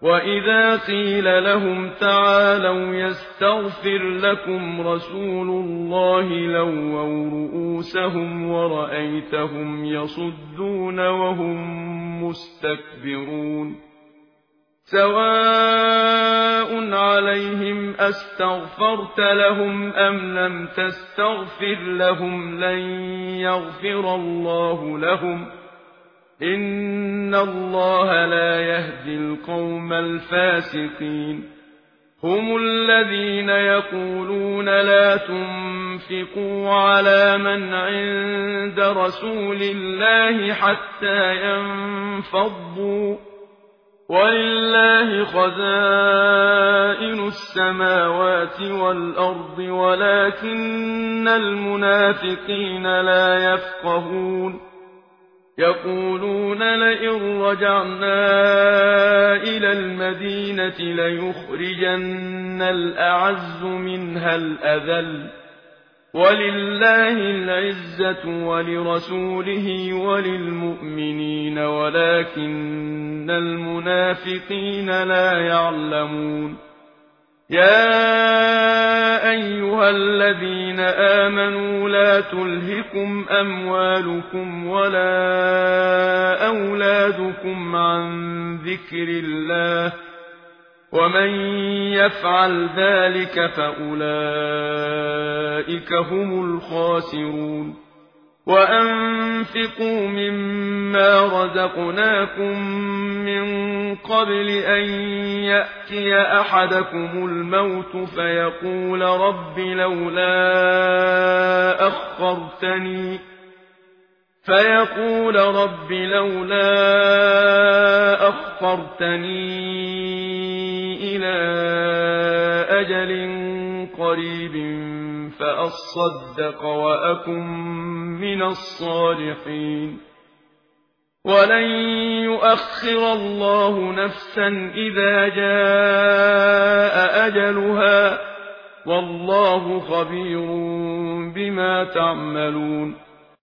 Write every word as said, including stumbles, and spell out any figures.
وَإِذَا قِيلَ لَهُمْ تَعَالَوْا يَسْتَغْفِرْ لَكُمْ رَسُولُ اللَّهِ لَوَّوْا رُءُوسَهُمْ وَرَأَيْتَهُمْ يَصُدُّونَ وَهُمْ مُسْتَكْبِرُونَ سَوَاءٌ عَلَيْهِمْ أَسْتَغْفَرْتَ لَهُمْ أَمْ لَمْ تَسْتَغْفِرْ لَهُمْ لَن يَغْفِرَ اللَّهُ لَهُمْ إِنَّ اللَّهَ لَا يَهْدِي الْقَوْمَ الْفَاسِقِينَ هُمُ الَّذِينَ يَقُولُونَ لَا تُنفِقُوا عَلَى مَنْ عِندَ رَسُولِ اللَّهِ حَتَّى يَنفَضُّوا وَلِلَّهِ خَزَائِنُ السَّمَاوَاتِ وَالْأَرْضِ وَلَكِنَّ الْمُنَافِقِينَ لَا يَفْقَهُونَ يَقُولُونَ لئن رجعنا إلى المدينة ليخرجن الأعز منها الأذل ولله العزة ولرسوله وللمؤمنين ولكن المنافقين لا يعلمون يا أيها الذين آمنوا لا تلهكم أموالكم ولا أولادكم عن ذكر الله ومن يفعل ذلك فأولئك هم الخاسرون وأنفقوا مما رزقناكم من قبل أن يأتي أحدكم الموت فيقول رب لولا أخرتني فيقول رب لولا أخرتني إلى أجل قريب فأصدق وأكن من الصالحين ولن يؤخر الله نفسا إذا جاء أجلها والله خبير بما تعملون